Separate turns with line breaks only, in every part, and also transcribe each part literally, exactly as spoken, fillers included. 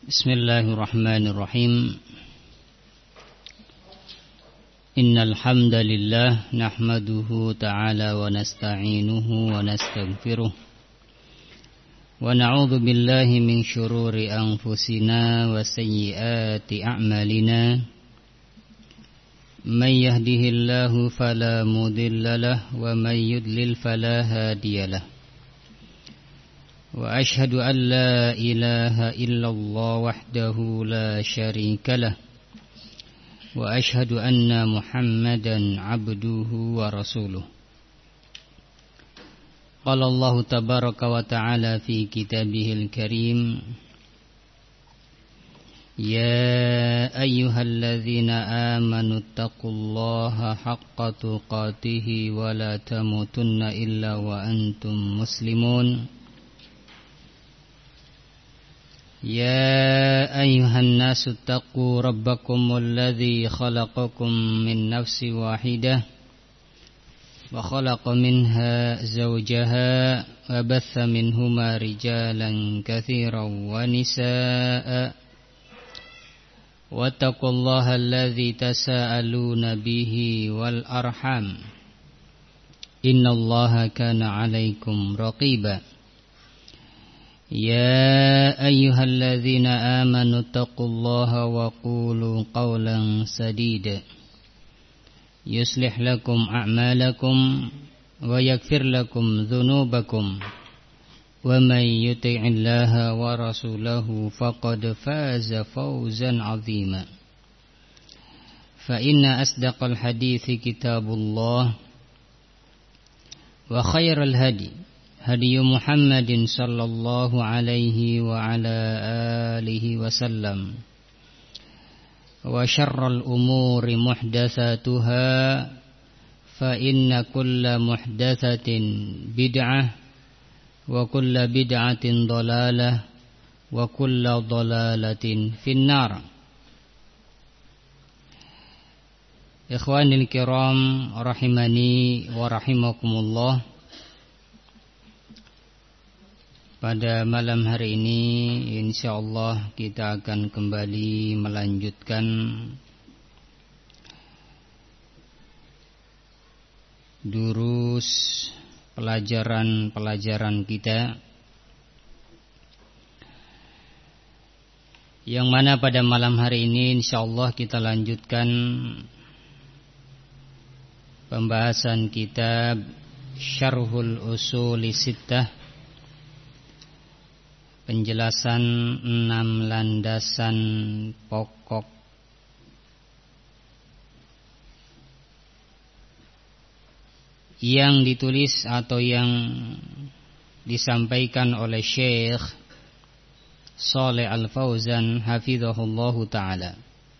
Bismillahirrahmanirrahim. Innal hamdalillah nahmaduhu ta'ala wa nasta'inuhu wa nastaghfiruh wa na'udzu billahi min syururi anfusina wa sayyiati a'malina. May yahdihillahu fala mudilla lahu wa may yudlil fala hadiyalah. Wa ashhadu an la ilaha illallah wahdahu la syarika lah. Wa ashhadu anna Muhammadan abduhu wa rasuluh. Qala Allah tabaraka wa ta'ala fi kitabihil karim, ya ayyuhalladzina amanu taqullaha haqqa tuqatih wa la tamutunna illa wa antum muslimun. يا أيها الناس اتقوا ربكم الذي خلقكم من نفس واحدة وخلق منها زوجها وبث منهما رجالا كثيرا ونساء واتقوا الله الذي تساءلون به والأرحام إن الله كان عليكم رقيبا. يا أيها الذين آمنوا اتقوا الله وقولوا قولا سديدا يصلح لكم أعمالكم ويغفر لكم ذنوبكم ومن يطع الله ورسوله فقد فاز فوزا عظيما. فإن أصدق الحديث كتاب الله وخير الهدي هدي محمد صلى الله عليه وعلى آله وسلم وشر الأمور محدثاتها فإن كل محدثة بدعة وكل بدعة ضلالة وكل ضلالة في النار. Ikhwanil kiram rahimani wa rahimakumullah. Pada malam hari ini insyaallah kita akan kembali melanjutkan durus pelajaran-pelajaran kita, yang mana pada malam hari ini insyaallah kita lanjutkan pembahasan kitab Syarhul Usuli Sittah, penjelasan enam landasan pokok yang ditulis atau yang disampaikan oleh Syekh Shalih Al-Fauzan hafizahullahu ta'ala.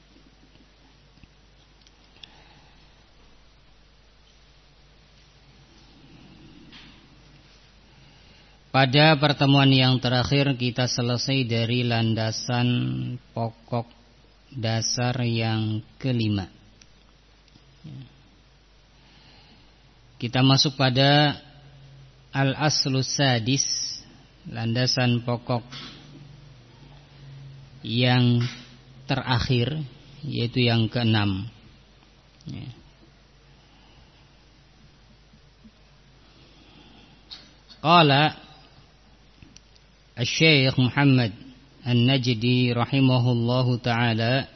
Pada pertemuan yang terakhir kita selesai dari landasan pokok dasar yang kelima. Kita masuk pada al-aslus sadis, landasan pokok yang terakhir, yaitu yang keenam. Qala Syekh Muhammad An-Najdi rahimahullahu ta'ala,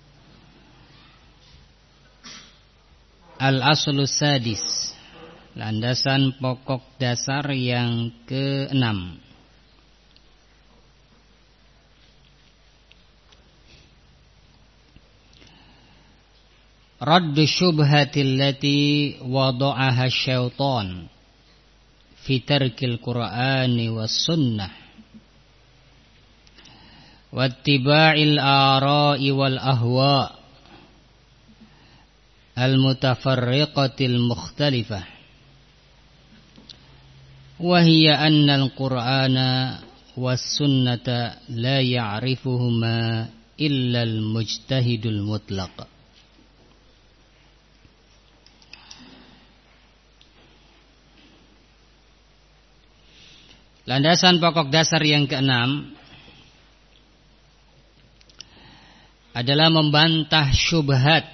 Al-Aslus Sadis, landasan pokok dasar yang keenam. Raddu syubhatil lati wada'aha syaitan fi tarkil Qur'ani was sunnah wattiba'il ara'i wal ahwa' al-mutafarriqatil mukhtalifah, wa hiya anna al-Qur'ana was sunnata la ya'rifuhuma illa al-mujtahidul mutlaq. Landasan pokok dasar yang keenam adalah membantah syubhat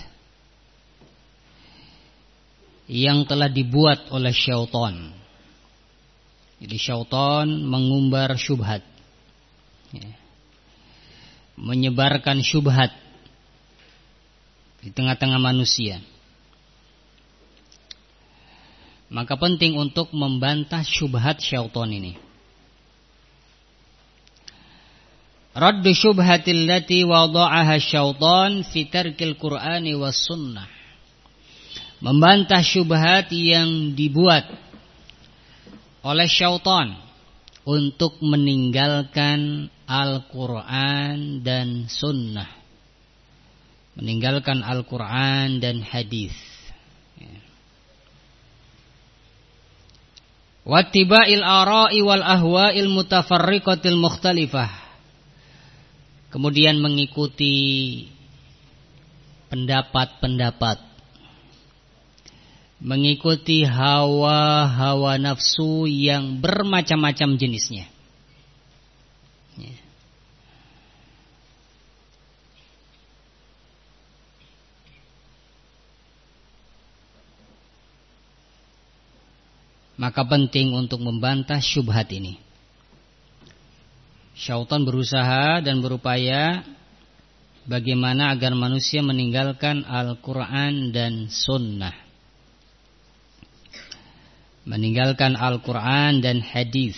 yang telah dibuat oleh syaitan. Jadi syaitan mengumbar syubhat, ya, menyebarkan syubhat di tengah-tengah manusia. Maka penting untuk membantah syubhat syaitan ini. Raddu syubhatil lati wada'aha syaitan fi tarkil Qur'ani was sunnah. Membantah syubhat yang dibuat oleh syaitan untuk meninggalkan Al-Quran dan Sunnah, meninggalkan Al-Quran dan hadis. Wattiba'il ara'i wal ahwa'il mutafarriqatil mukhtalifah. Kemudian mengikuti pendapat-pendapat, mengikuti hawa-hawa nafsu yang bermacam-macam jenisnya. Ya. Maka penting untuk membantah syubhat ini. Syaitan berusaha dan berupaya bagaimana agar manusia meninggalkan Al-Quran dan Sunnah, meninggalkan Al-Quran dan hadis,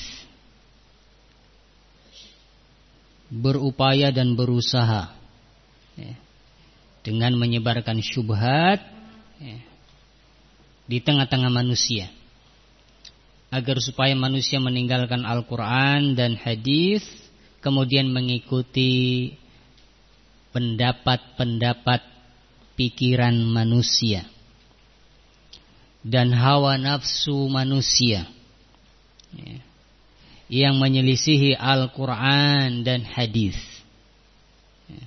berupaya dan berusaha ya, dengan menyebarkan syubhat ya, di tengah-tengah manusia, agar supaya manusia meninggalkan Al-Quran dan hadis, kemudian mengikuti pendapat-pendapat pikiran manusia dan hawa nafsu manusia ya, yang menyelisihi Al-Quran dan hadis. Ya.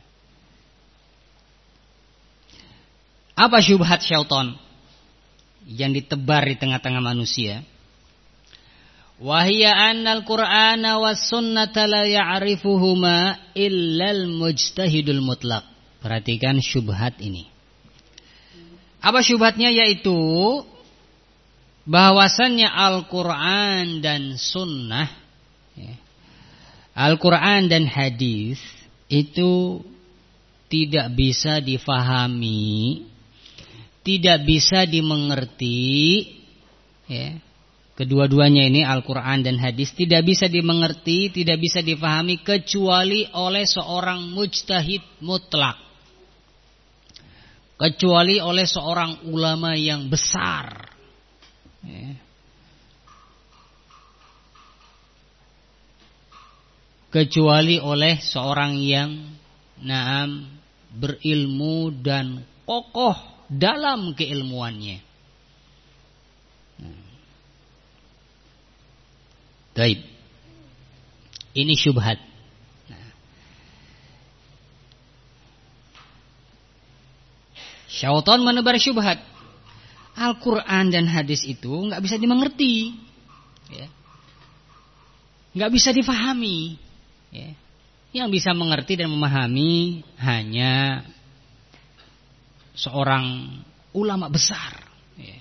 Apa syubhat syaitan yang ditebar di tengah-tengah manusia? Wahia annal Qur'ana was sunnata la ya'rifuhuma illal mujtahidul mutlaq. Perhatikan syubhat ini. Apa syubhatnya? Yaitu bahwasannya Al-Quran dan Sunnah ya, Al-Quran dan hadis itu tidak bisa difahami, tidak bisa dimengerti ya. Kedua-duanya ini Al-Quran dan hadis tidak bisa dimengerti, tidak bisa difahami kecuali oleh seorang mujtahid mutlak, kecuali oleh seorang ulama yang besar ya. Kecuali oleh seorang yang naam berilmu dan kokoh dalam keilmuannya. Baik. Ini syubhat. Nah. Syaitan menebar syubhat. Al-Quran dan hadis itu nggak bisa dimengerti, ya. Nggak bisa difahami. Ya. Yang bisa mengerti dan memahami hanya seorang ulama besar. Ya.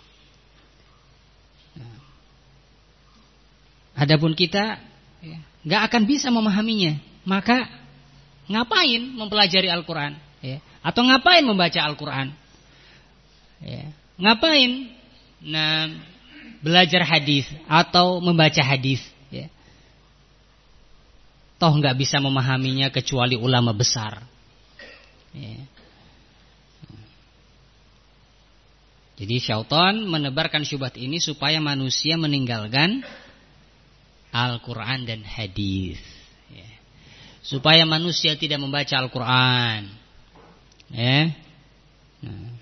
Adapun kita ya, gak akan bisa memahaminya. Maka ngapain mempelajari Al-Quran ya? Atau ngapain membaca Al-Quran ya? Ngapain nah, belajar hadis atau membaca hadis ya? Toh gak bisa memahaminya kecuali ulama besar ya. Jadi syaitan menebarkan syubhat ini supaya manusia meninggalkan Al-Quran dan hadis ya. Supaya manusia tidak membaca Al-Quran ya. Nah.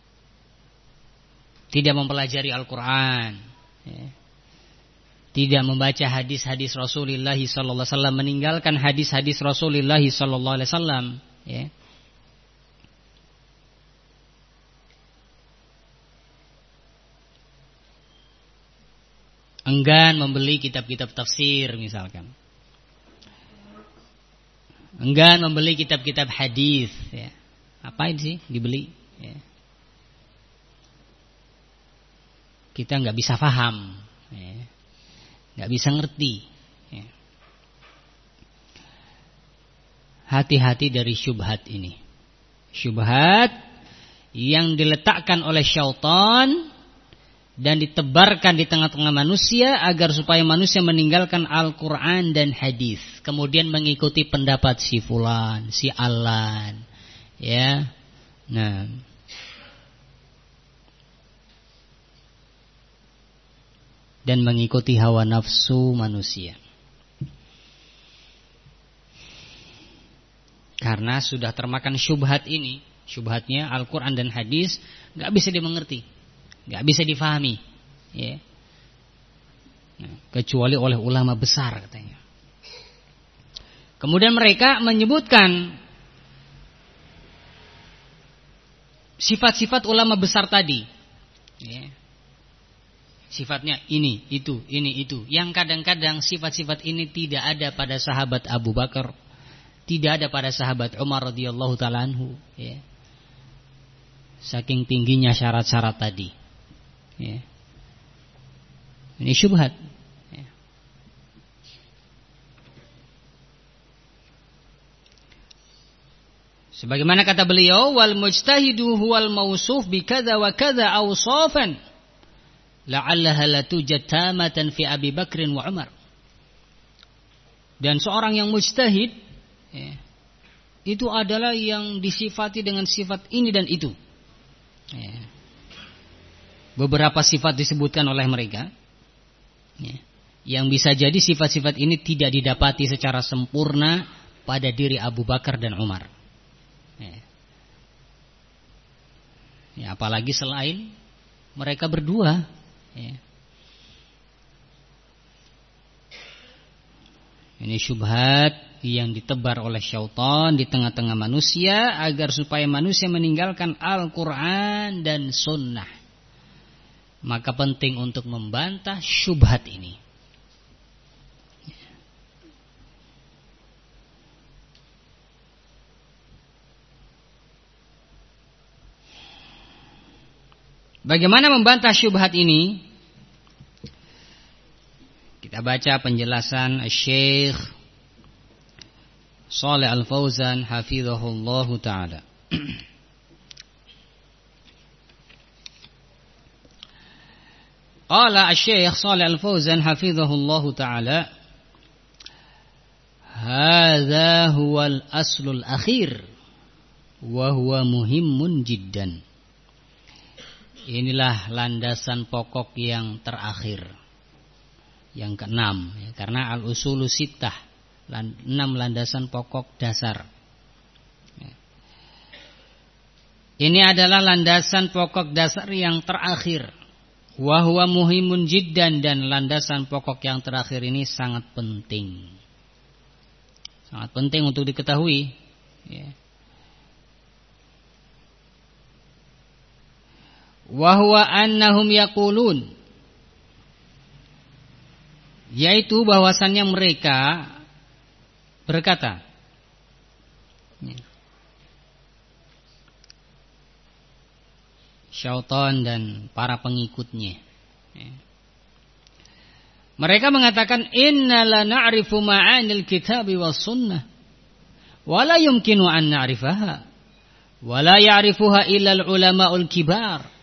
Tidak mempelajari Al-Quran ya. Tidak membaca hadis-hadis Rasulullah sallallahu alaihi wasallam, meninggalkan hadis-hadis Rasulullah sallallahu alaihi wasallam ya. Enggan membeli kitab-kitab tafsir misalkan. enggan membeli kitab-kitab hadis. Ya. Apain sih dibeli? Ya. Kita nggak bisa paham, ya. Nggak bisa ngerti. Ya. Hati-hati dari syubhat ini. Syubhat yang diletakkan oleh syaitan dan ditebarkan di tengah-tengah manusia agar supaya manusia meninggalkan Al-Quran dan hadis, kemudian mengikuti pendapat si fulan, si alan, ya. Nah, dan mengikuti hawa nafsu manusia. Karena sudah termakan syubhat ini, syubhatnya Al-Quran dan hadis nggak bisa dimengerti, nggak bisa difahami, ya. Nah, kecuali oleh ulama besar katanya. Kemudian mereka menyebutkan sifat-sifat ulama besar tadi, ya. Sifatnya ini, itu, ini, itu. Yang kadang-kadang sifat-sifat ini tidak ada pada sahabat Abu Bakar, tidak ada pada sahabat Umar radhiyallahu ta'ala anhu, ya. Saking tingginya syarat-syarat tadi, ya. Ini syubhat, ya. Sebagaimana kata beliau, wal mujtahidu huwal mausuf bi kadza wa kadza awsafan la'allaha la tujad tamatan fi Abi Bakrin wa Umar. Dan seorang yang mujtahid, ya, itu adalah yang disifati dengan sifat ini dan itu, ya. Beberapa sifat disebutkan oleh mereka, ya, yang bisa jadi sifat-sifat ini tidak didapati secara sempurna pada diri Abu Bakar dan Umar, ya. Ya, apalagi selain mereka berdua, ya. Ini syubhat yang ditebar oleh syaitan di tengah-tengah manusia agar supaya manusia meninggalkan Al-Quran dan Sunnah. Maka penting untuk membantah syubhat ini. Bagaimana membantah syubhat ini? Kita baca penjelasan Syekh Shalih Al-Fauzan hafizahullahu ta'ala. Qala Syekh Shalih Al-Fauzan hafizahullahu ta'ala, hadza huwal aslul akhir wa huwa muhimmun jiddan. Inilah landasan pokok yang terakhir, yang keenam, ya, karena al-usulu sittah, enam landasan pokok dasar. Ya. Ini adalah landasan pokok dasar yang terakhir. Wa huwa muhimun jiddan, dan landasan pokok yang terakhir ini sangat penting. Sangat penting untuk diketahui, ya. Wa huwa annahum yaqulun, yaitu bahwasannya mereka berkata, syaitan dan para pengikutnya, mereka mengatakan, inna la na'rifu ma'anil kitabi was sunnah wa la yumkinu an na'rifaha wa la ya'rifuha illa al-ulama'ul kibar.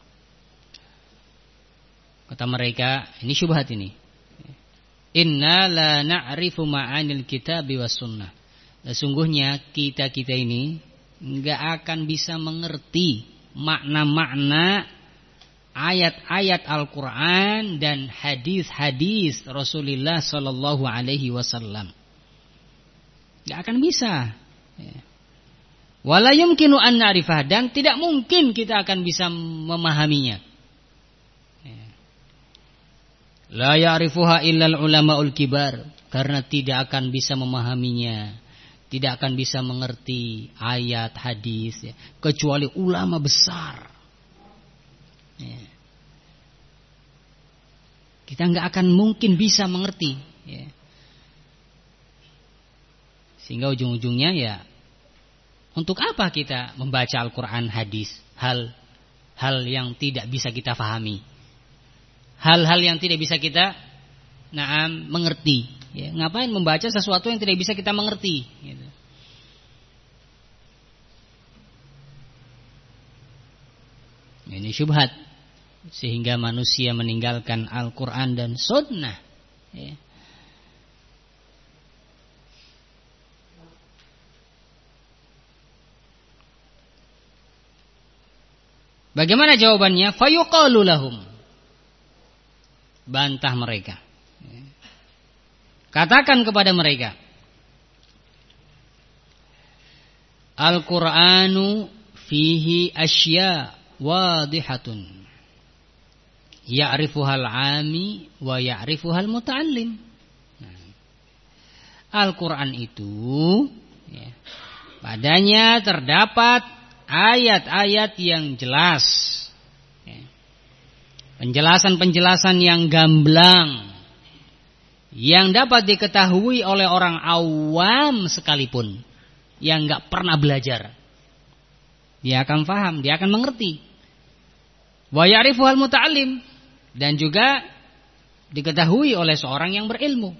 Kata mereka, ini syubhat ini, inna la na'rifu ma'anil kitabi was sunnah. Sesungguhnya kita-kita ini enggak akan bisa mengerti makna-makna ayat-ayat Al-Quran dan hadis-hadis Rasulullah Sallallahu Alaihi Wasallam. Enggak akan bisa. Wala yumkinu an na'rifah, dan tidak mungkin kita akan bisa memahaminya. La ya'rifuha illal ulama'ul kibar, karena tidak akan bisa memahaminya, tidak akan bisa mengerti ayat hadis, ya, kecuali ulama besar. Ya. Kita nggak akan mungkin bisa mengerti, ya. Sehingga ujung-ujungnya ya, untuk apa kita membaca Al-Quran, hadis, hal hal yang tidak bisa kita fahami, hal-hal yang tidak bisa kita naam mengerti. Ya, ngapain membaca sesuatu yang tidak bisa kita mengerti? Gitu. Ini syubhat, sehingga manusia meninggalkan Al-Quran dan Sunnah. Ya. Bagaimana jawabannya? Fayuqalu lahum, bantah mereka. Katakan kepada mereka, Al-Qur'anu fihi asya wadihatun ya'rifuhal 'ami wa ya'rifuhal muta'allim. Al-Qur'an itu ya, padanya terdapat ayat-ayat yang jelas, penjelasan-penjelasan yang gamblang, yang dapat diketahui oleh orang awam sekalipun, yang gak pernah belajar. Dia akan paham, dia akan mengerti. Wa ya'rifuhal muta'allim, dan juga diketahui oleh seorang yang berilmu.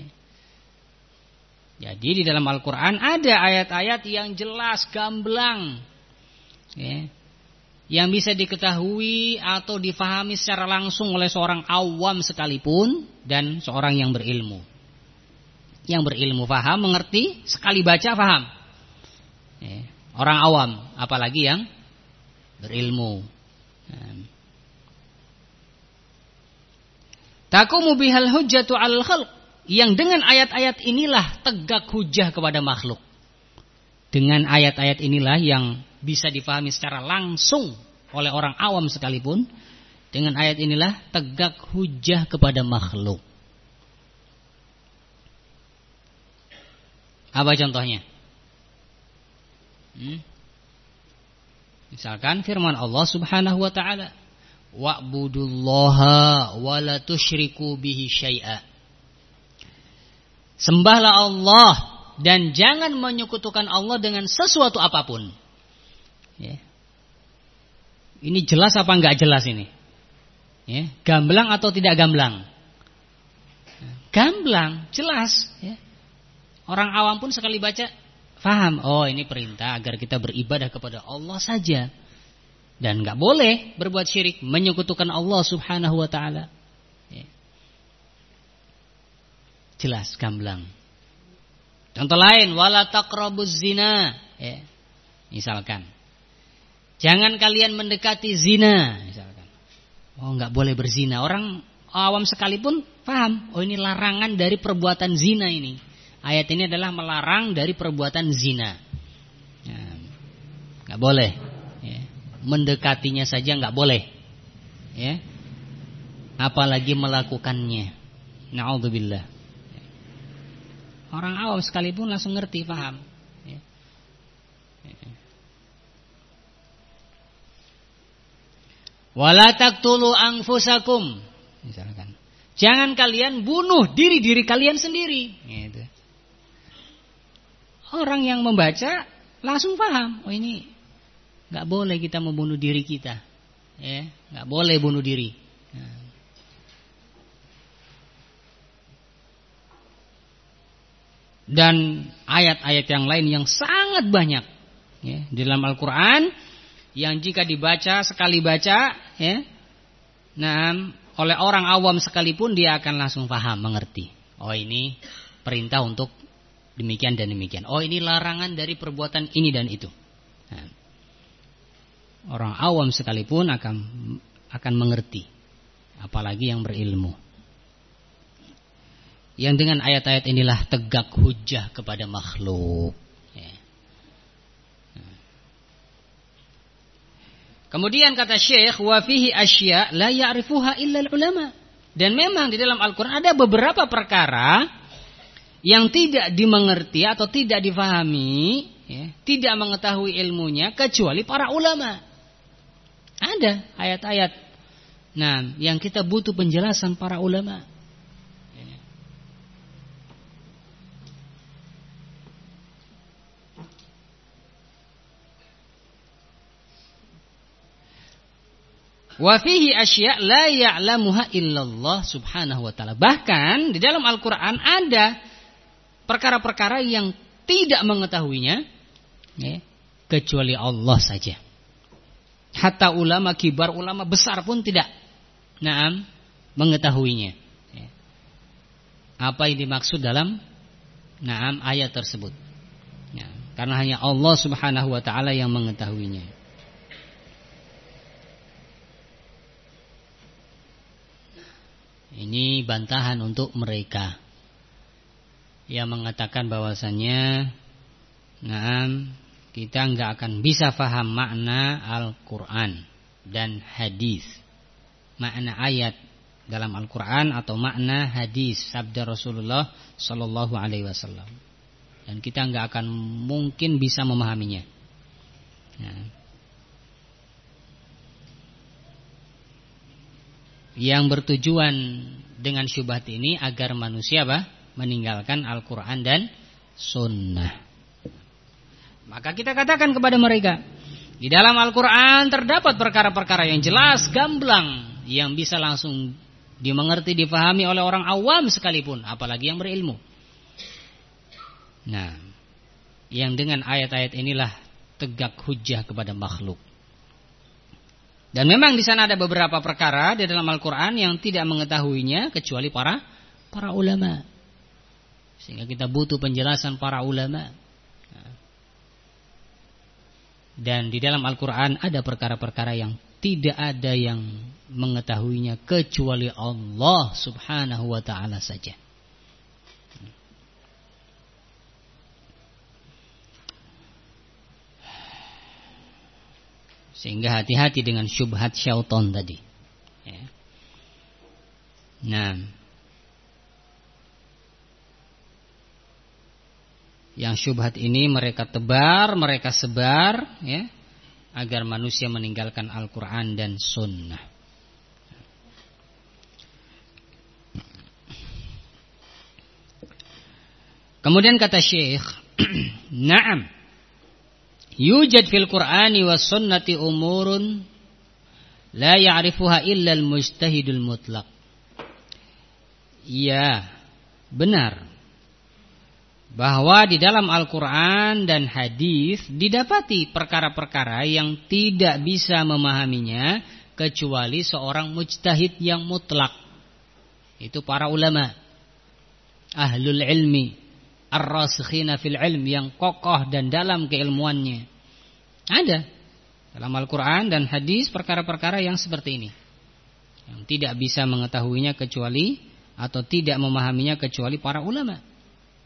Jadi di dalam Al-Quran ada ayat-ayat yang jelas, gamblang, ya, yang bisa diketahui atau difahami secara langsung oleh seorang awam sekalipun dan seorang yang berilmu. Yang berilmu faham, mengerti, sekali baca faham. Ya, orang awam, apalagi yang berilmu. Taqumu bihal hujjatu 'alal khalq, yang dengan ayat-ayat inilah tegak hujjah kepada makhluk. Dengan ayat-ayat inilah yang bisa difahami secara langsung oleh orang awam sekalipun. Dengan ayat inilah tegak hujjah kepada makhluk. Apa contohnya? Hmm? Misalkan firman Allah Subhanahu wa taala, wa'budullaha wa la tusyriku bihi syai'a. Sembahlah Allah dan jangan menyekutukan Allah dengan sesuatu apapun. Ya. Ini jelas apa enggak jelas ini? Ya. Gamblang atau tidak gamblang? Gamblang, jelas. Ya. Orang awam pun sekali baca faham. Oh, ini perintah agar kita beribadah kepada Allah saja, dan enggak boleh berbuat syirik, menyekutukan Allah Subhanahu wa taala. Ya. Jelas, gamblang. Contoh lain, wala taqrabuz zina. Ya. Misalkan, jangan kalian mendekati zina. Misalkan, oh enggak boleh berzina. Orang awam sekalipun paham. Oh, ini larangan dari perbuatan zina ini. Ayat ini adalah melarang dari perbuatan zina. Ya. Enggak boleh. Ya. Mendekatinya saja enggak boleh. Ya. Apalagi melakukannya. Na'udzubillah. Orang awam sekalipun langsung ngerti, paham. Ya. Ya. Wala taqtulu anfusakum. Misalkan, jangan kalian bunuh diri-diri kalian sendiri. Gitu. Orang yang membaca langsung paham. Oh, ini nggak boleh kita membunuh diri kita. Ya, nggak boleh bunuh diri. Nah. Dan ayat-ayat yang lain yang sangat banyak ya, di dalam Al-Quran, yang jika dibaca sekali baca ya, nah, oleh orang awam sekalipun dia akan langsung paham, mengerti. Oh, ini perintah untuk demikian dan demikian. Oh, ini larangan dari perbuatan ini dan itu. Nah, orang awam sekalipun akan akan mengerti, apalagi yang berilmu. Yang dengan ayat-ayat inilah tegak hujjah kepada makhluk. Ya. Nah. Kemudian kata Syekh, wa fihi asya la ya'rifuha illa ulama. Dan memang di dalam Al-Quran ada beberapa perkara yang tidak dimengerti atau tidak difahami, ya, tidak mengetahui ilmunya kecuali para ulama. Ada ayat-ayat, nah, yang kita butuh penjelasan para ulama. Wa fihi asya' la ya'lamuha illallah subhanahu wa ta'ala. Bahkan di dalam Al-Quran ada perkara-perkara yang tidak mengetahuinya ya, kecuali Allah saja. Hatta ulama kibar, ulama besar pun tidak naam mengetahuinya ya. Apa yang dimaksud dalam naam ayat tersebut ya, karena hanya Allah subhanahu wa ta'ala yang mengetahuinya. Ini bantahan untuk mereka yang mengatakan bahwasannya naam kita enggak akan bisa faham makna Al-Qur'an dan hadis. Makna ayat dalam Al-Qur'an atau makna hadis sabda Rasulullah sallallahu alaihi wasallam. Dan kita enggak akan mungkin bisa memahaminya. Nah, yang bertujuan dengan syubhat ini agar manusia bah, meninggalkan Al-Quran dan Sunnah. Maka kita katakan kepada mereka, di dalam Al-Quran terdapat perkara-perkara yang jelas, gamblang, yang bisa langsung dimengerti, difahami oleh orang awam sekalipun, apalagi yang berilmu. Nah, yang dengan ayat-ayat inilah tegak hujjah kepada makhluk. Dan memang di sana ada beberapa perkara di dalam Al-Quran yang tidak mengetahuinya kecuali para para ulama. Sehingga kita butuh penjelasan para ulama. Dan di dalam Al-Quran ada perkara-perkara yang tidak ada yang mengetahuinya kecuali Allah subhanahu wa ta'ala saja. Sehingga hati-hati dengan syubhat syaitan tadi ya. Nah, yang syubhat ini mereka tebar, mereka sebar ya, agar manusia meninggalkan Al-Quran dan Sunnah. Kemudian kata Syekh, na'am, yujad fil Qur'ani was sunnati umurun la ya'rifuha illa al-mujtahidul mutlaq. Ya, benar bahwa di dalam Al-Quran dan hadis didapati perkara-perkara yang tidak bisa memahaminya kecuali seorang mujtahid yang mutlak. Itu para ulama, ahlul ilmi, ar-rasikhina fil ilm, yang kokoh dan dalam keilmuannya. Ada dalam Al-Quran dan hadis perkara-perkara yang seperti ini, yang tidak bisa mengetahuinya kecuali atau tidak memahaminya kecuali para ulama.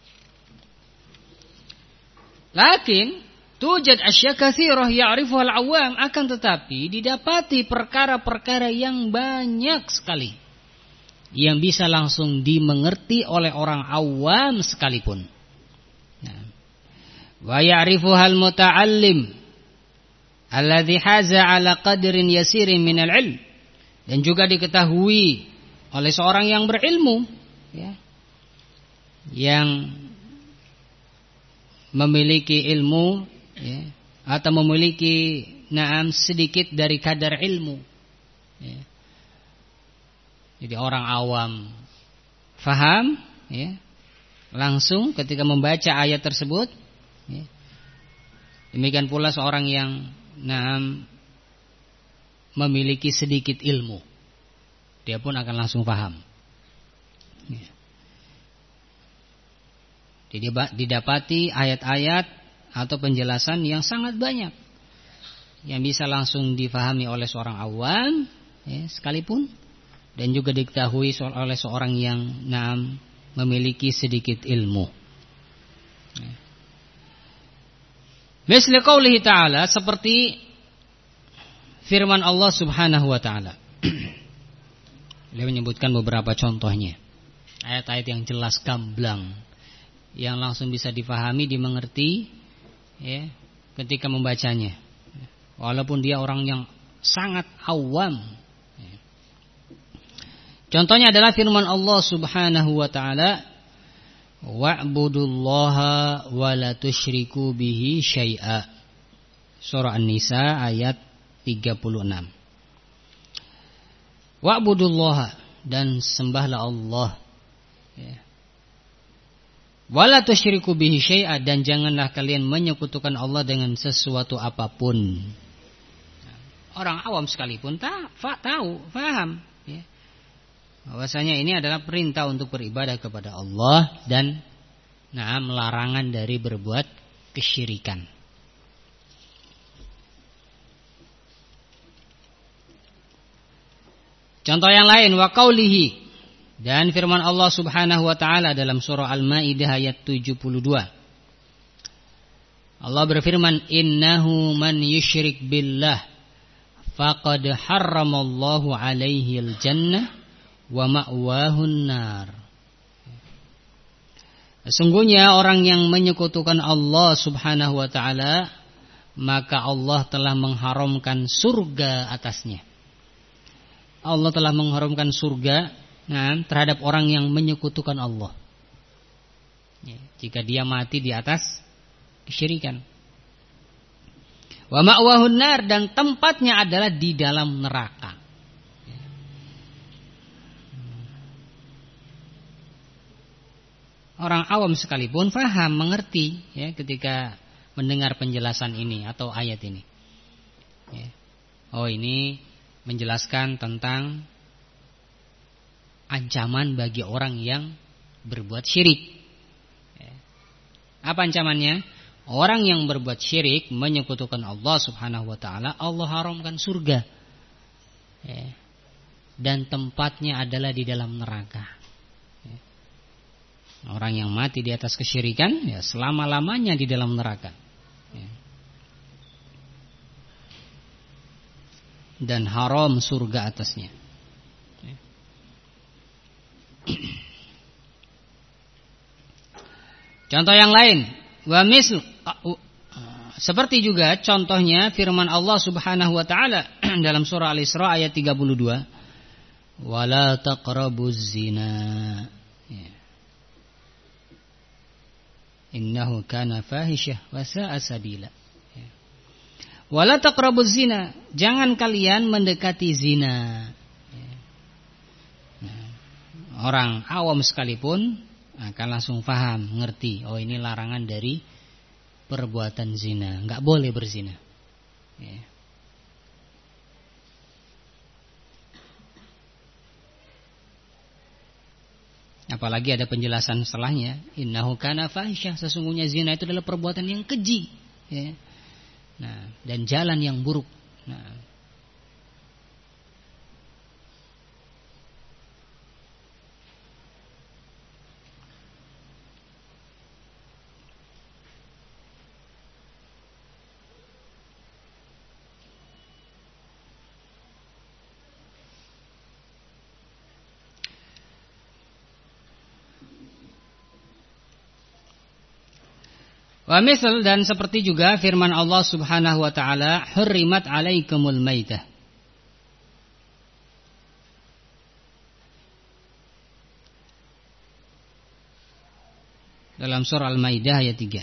Lakin tujad asya katsirah ya'rifuha al-awam, akan tetapi didapati perkara-perkara yang banyak sekali yang bisa langsung dimengerti oleh orang awam sekalipun. Wa ya'rifuha al-muta'allim alladhi haza ala qadrin yasirin min al-ilm, dan juga diketahui oleh seorang yang berilmu ya, yang memiliki ilmu ya, atau memiliki naam sedikit dari kadar ilmu ya. Jadi orang awam faham ya, langsung ketika membaca ayat tersebut ya. Demikian pula seorang yang naam memiliki sedikit ilmu, dia pun akan langsung paham ya. Jadi didapati ayat-ayat atau penjelasan yang sangat banyak yang bisa langsung difahami oleh seorang awam ya, sekalipun, dan juga diketahui oleh seorang yang naam memiliki sedikit ilmu. Ya. Misli qaulihi ta'ala, seperti firman Allah subhanahu wa ta'ala. Beliau menyebutkan beberapa contohnya, ayat-ayat yang jelas gamblang, yang langsung bisa difahami, dimengerti ya, ketika membacanya, walaupun dia orang yang sangat awam ya. Contohnya adalah firman Allah subhanahu wa ta'ala, wa'budullaha wa la tusyriku bihi syai'a. Surah An-Nisa ayat tiga puluh enam. Wa'budullaha, dan sembahlah Allah. Ya. Wala tusyriku bihi syai'a, dan janganlah kalian menyekutukan Allah dengan sesuatu apapun. Orang awam sekalipun ta, fa, tahu, faham, ya, bahwasanya ini adalah perintah untuk beribadah kepada Allah dan nah, larangan dari berbuat kesyirikan. Contoh yang lain, wa qaulihi, dan firman Allah Subhanahu wa taala dalam surah Al-Maidah ayat tujuh puluh dua. Allah berfirman, innahu man yusyrik billah faqad harramallahu alaihi al-jannah wa ma'wahun nar. Sesungguhnya orang yang menyekutukan Allah Subhanahu wa taala, maka Allah telah mengharamkan surga atasnya. Allah telah mengharamkan surga nah, terhadap orang yang menyekutukan Allah, ya, jika dia mati di atas kesyirikan. Wa ma'wahun nar, dan tempatnya adalah di dalam neraka. Orang awam sekalipun faham, mengerti, ya, ketika mendengar penjelasan ini atau ayat ini. Ya. Oh, ini menjelaskan tentang ancaman bagi orang yang berbuat syirik. Ya. Apa ancamannya? Orang yang berbuat syirik, menyekutukan Allah Subhanahu wa taala, Allah haramkan surga. Ya. Dan tempatnya adalah di dalam neraka. Ya. Orang yang mati di atas kesyirikan, ya, selama-lamanya di dalam neraka. Ya. Dan haram surga atasnya. Ya. Contoh yang lain, wa misl, seperti juga contohnya firman Allah Subhanahu wa taala dalam surah Al-Isra ayat tiga puluh dua, wala taqrabuz zina, ya, innahu kana fahisyah wa sa'a sabila. Ya. Wala taqrabuz zina, jangan kalian mendekati zina. Ya. Nah, orang awam sekalipun akan langsung paham, ngerti, oh ini larangan dari perbuatan zina, nggak boleh berzina. Ya. Apalagi ada penjelasan setelahnya, innahu kana fahisyah, sesungguhnya zina itu adalah perbuatan yang keji, ya. Nah, dan jalan yang buruk. Nah, wa misal, dan seperti juga firman Allah Subhanahu wa taala, hurrimat alaikumul maitah. Dalam surah Al-Maidah ayat tiga.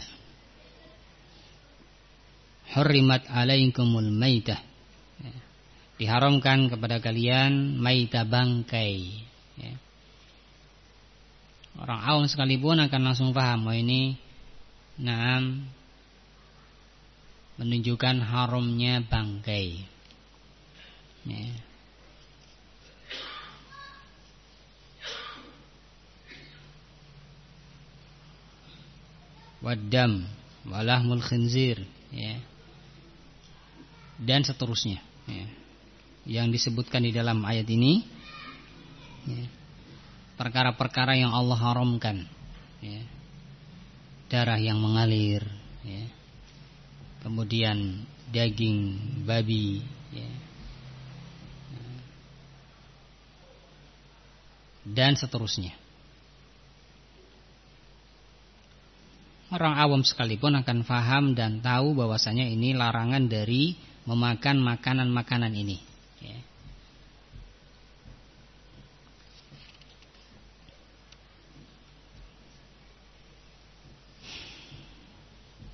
Hurrimat alaikumul maitah. Diharamkan kepada kalian maitah, bangkai. Ya. Orang awam sekalipun akan langsung paham, oh ini nah, menunjukkan haramnya bangkai. Ya. Waddam, walahmul khinzir, ya. Dan seterusnya, ya. Yang disebutkan di dalam ayat ini, ya, perkara-perkara yang Allah haramkan, ya. Darah yang mengalir, ya. Kemudian daging babi, ya. Dan seterusnya. Orang awam sekalipun akan faham dan tahu bahwasanya ini larangan dari memakan makanan-makanan ini, ya.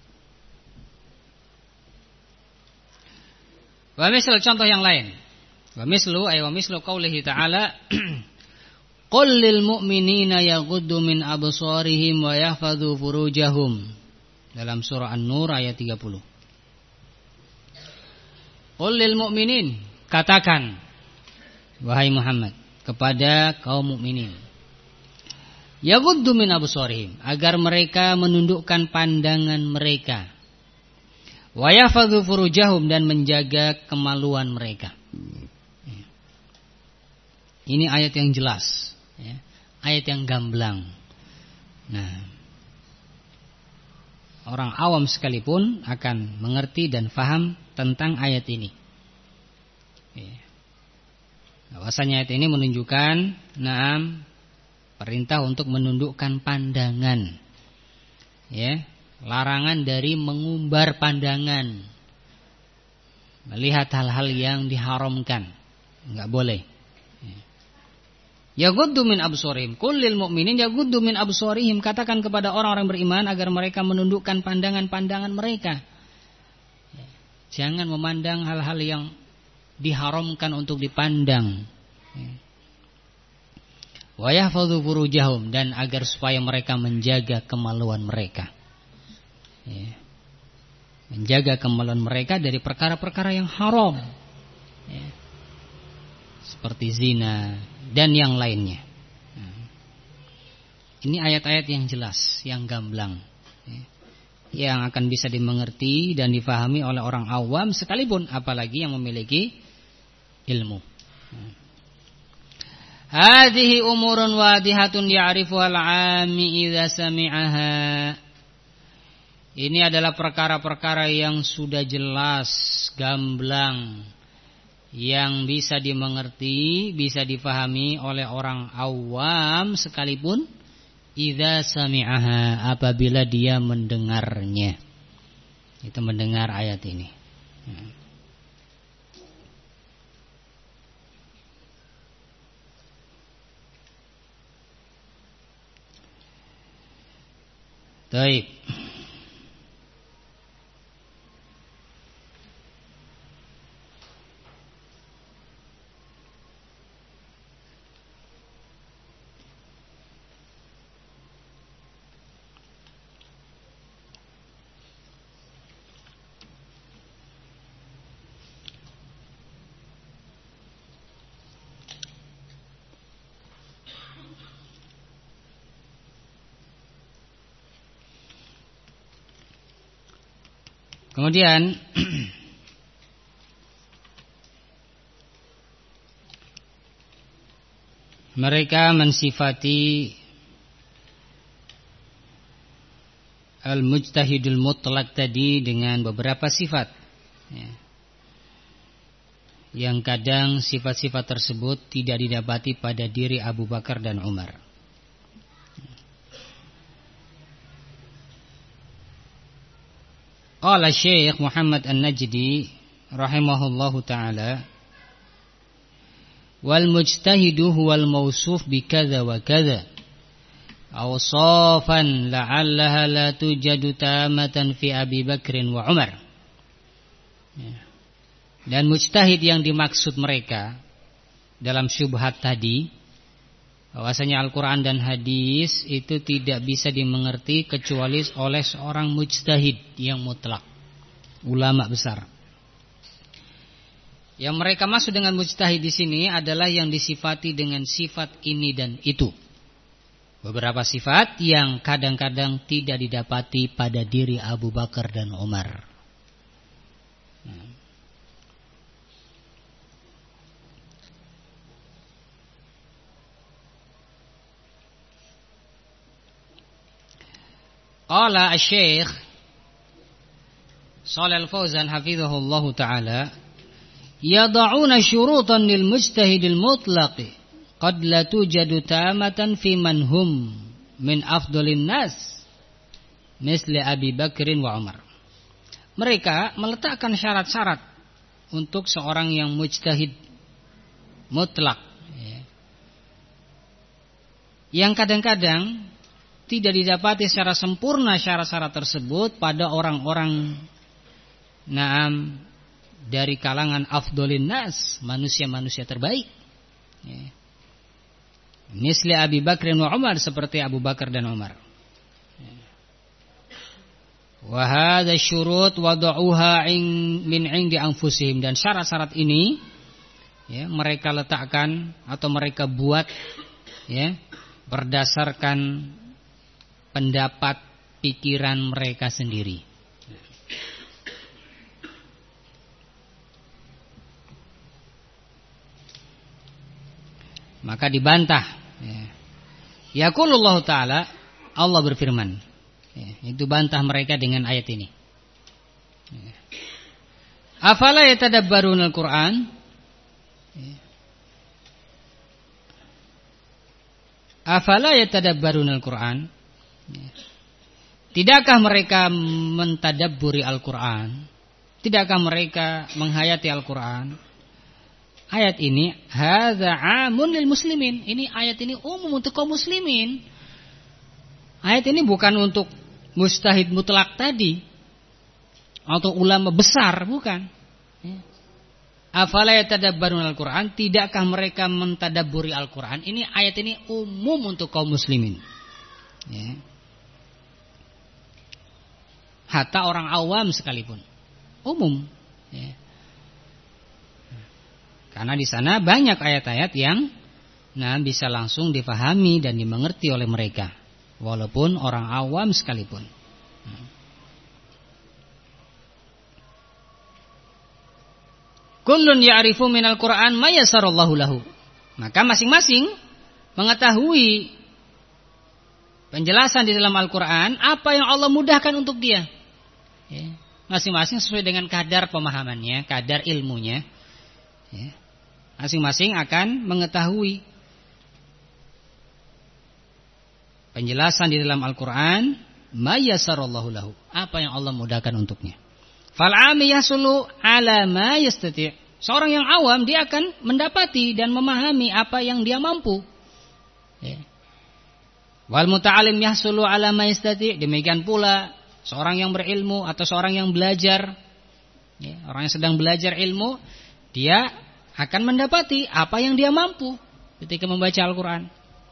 Wa misal, contoh yang lain. Wa mislu ay wa mislu qaulihi ta'ala qul lil mu'minina yaghuddu min absarihim wa yahfadhu furujahum. Dalam surah An-Nur ayat tiga puluh. Qul lil mu'minin, katakan wahai Muhammad kepada kaum mukminin, yaghuddu min absarihim, agar mereka menundukkan pandangan mereka, wa yahfadhu furujahum, dan menjaga kemaluan mereka. Ini ayat yang jelas, ya, ayat yang gamblang. Nah, orang awam sekalipun akan mengerti dan faham tentang ayat ini. Ya. Bahwasanya ayat ini menunjukkan, naam, perintah untuk menundukkan pandangan, ya, larangan dari mengumbar pandangan, melihat hal-hal yang diharamkan, enggak boleh. Yaghuddu min absarihim, qul lil mu'minin yaghuddu min absarihim, katakan kepada orang-orang beriman agar mereka menundukkan pandangan-pandangan mereka. Jangan memandang hal-hal yang diharamkan untuk dipandang. Wa yahfadhu furujahum, dan agar supaya mereka menjaga kemaluan mereka. Menjaga kemaluan mereka dari perkara-perkara yang haram, seperti zina dan yang lainnya. Ini ayat-ayat yang jelas, yang gamblang, yang akan bisa dimengerti dan difahami oleh orang awam sekalipun, apalagi yang memiliki ilmu. Hadhihi umurun wadihatun ya'rifuha al-'ami idza sami'aha. Ini adalah perkara-perkara yang sudah jelas, gamblang, yang bisa dimengerti, bisa difahami oleh orang awam sekalipun, idza sami'aha, apabila dia mendengarnya. Itu mendengar ayat ini. Baik. Kemudian mereka mensifati al-mujtahidul mutlaq tadi dengan beberapa sifat, ya, yang kadang sifat-sifat tersebut tidak didapati pada diri Abu Bakar dan Umar. Qala Syekh Muhammad An-Najdi rahimahullahu ta'ala, wal mujtahidu huwal mawsuf bi kadza wa kadza awsafan la'allaha la tujadu tamatan fi Abi Bakrin wa Umar. Dan mujtahid yang dimaksud mereka dalam syubhat tadi, bahwasanya Al-Quran dan hadis itu tidak bisa dimengerti kecuali oleh seorang mujtahid yang mutlak, ulama besar. Yang mereka maksud dengan mujtahid di sini adalah yang disifati dengan sifat ini dan itu. Beberapa sifat yang kadang-kadang tidak didapati pada diri Abu Bakar dan Umar. Qala Asy-Syaikh Shalal Fauzan hafizahullahu taala, yad'una syurutan lil mujtahidil mutlaq qad la tujadu tamatan fi man hum min afdhalin nas misli Abi Bakrin wa Umar. Mereka meletakkan syarat-syarat untuk seorang yang mujtahid mutlak, ya, yang kadang-kadang tidak didapati secara sempurna syarat-syarat tersebut pada orang-orang naam dari kalangan afdolin nas, manusia-manusia terbaik. Ya. Misli Abi Bakr dan Umar, seperti Abu Bakar dan Umar. Wa hadza syurut wada'uha min 'indi anfusihim, dan syarat-syarat ini ya, mereka letakkan atau mereka buat ya, berdasarkan pendapat pikiran mereka sendiri. Maka dibantah. Ya. Yaqulullahu ta'ala, Allah berfirman. Ya, itu bantah mereka dengan ayat ini. Ya. Afala yatadabbaruna al-Qur'an? Ya. Afala yatadabbaruna al-Qur'an? Ya. Tidakkah mereka mentadabburi Al-Qur'an? Tidakkah mereka menghayati Al-Qur'an? Ayat ini hadza 'amun lil muslimin. Ini ayat ini umum untuk kaum muslimin. Ayat ini bukan untuk mujtahid mutlak tadi atau ulama besar, bukan. Afala yatadabbaruna al-Qur'an? Tidakkah mereka mentadabburi Al-Qur'an? Ini ayat ini umum untuk kaum muslimin. Ya. Hatta orang awam sekalipun umum. Ya. Karena di sana banyak ayat-ayat yang nah bisa langsung difahami dan dimengerti oleh mereka, walaupun orang awam sekalipun. Kullun ya'rifu minal Qur'an ma yassarallahu lahu. Maka masing-masing mengetahui penjelasan di dalam Al-Qur'an apa yang Allah mudahkan untuk dia. Ya. Masing-masing sesuai dengan kadar pemahamannya, kadar ilmunya. Ya. Masing-masing akan mengetahui penjelasan di dalam Al-Quran, ma yassarallahu lahu, apa yang Allah mudahkan untuknya. Fal'ami yasulu ala ma yastati'. Seorang yang awam dia akan mendapati dan memahami apa yang dia mampu. Ya. Wal muta'alim yasulu ala ma yastati'. Demikian pula seorang yang berilmu atau seorang yang belajar, ya, orang yang sedang belajar ilmu, dia akan mendapati apa yang dia mampu ketika membaca Al-Quran.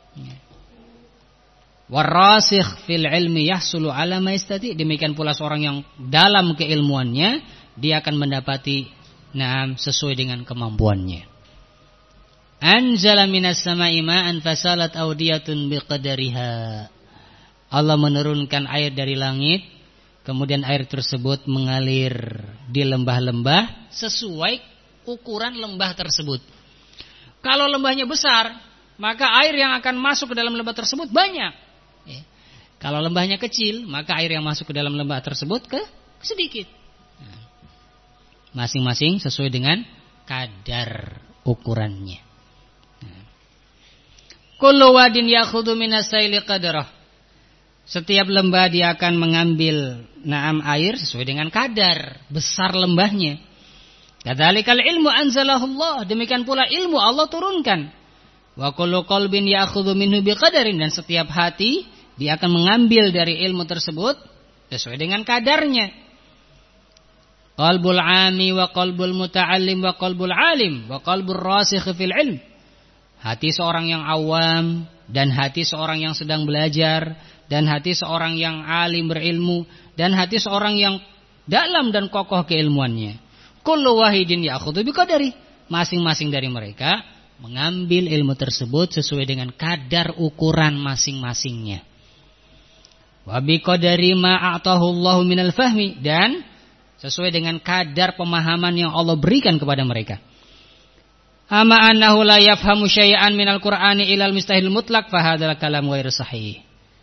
Warasikh fil ilmi yahsulu ala ma yastati'. Demikian pula seorang yang dalam keilmuannya, dia akan mendapati nah, sesuai dengan kemampuannya. Anzala minas sama'i ma'an fasalat awdiyatun biqadariha. Allah menurunkan air dari langit, kemudian air tersebut mengalir di lembah-lembah sesuai ukuran lembah tersebut. Kalau lembahnya besar, maka air yang akan masuk ke dalam lembah tersebut banyak. Ya. Kalau lembahnya kecil, maka air yang masuk ke dalam lembah tersebut ke sedikit. Nah, masing-masing sesuai dengan kadar ukurannya. Nah. Kullu wadin yakhudhu minas sayli qadrah. Setiap lembah dia akan mengambil naam air sesuai dengan kadar besar lembahnya. Kadzalikal ilmu anzalahullah. Demikian pula ilmu Allah turunkan. Wa kullu qalbin ya'khudhu minhu biqadarin. Dan setiap hati dia akan mengambil dari ilmu tersebut sesuai dengan kadarnya. Qalbul 'ami wa qalbul muta'allim wa qalbul 'alim wa qalbur rasikh fil ilm. Hati seorang yang awam dan hati seorang yang sedang belajar dan hati seorang yang alim berilmu dan hati seorang yang dalam dan kokoh keilmuannya. Kullu wahidin ya'khudhu biqadari. Masing-masing dari mereka mengambil ilmu tersebut sesuai dengan kadar ukuran masing-masingnya. Wa biqadari ma a'tahu Allahu minal fahmi. Dan sesuai dengan kadar pemahaman yang Allah berikan kepada mereka. Ama annahu la yafhamu syai'an minal Qur'ani ilal mustahil mutlak fa hadzal kalam ghairu sahih.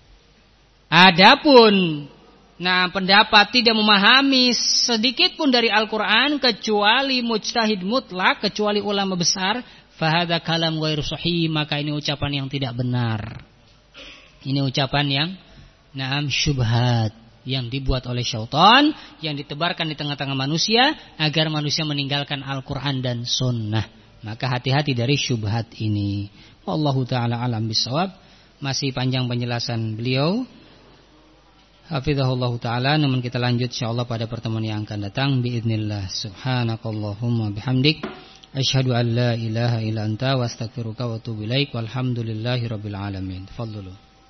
Adapun nah pendapat tidak memahami sedikit pun dari Al-Quran kecuali mujtahid mutlak, kecuali ulama besar, fahadha kalam ghairu sahih, maka ini ucapan yang tidak benar. Ini ucapan yang naam syubhat, yang dibuat oleh syaitan, yang ditebarkan di tengah-tengah manusia agar manusia meninggalkan Al-Quran dan Sunnah. Maka hati-hati dari syubhat ini. Wallahu ta'ala alam bisawab. Masih panjang penjelasan beliau. hafizahullah taala. Namun kita lanjut insyaallah pada pertemuan yang akan datang biidznillah. Subhanakallahumma bihamdik asyhadu an la ilaha illa anta wa astaghfiruka wa atubu ilaik. Walhamdulillahirabbil alamin. Tafadhalu.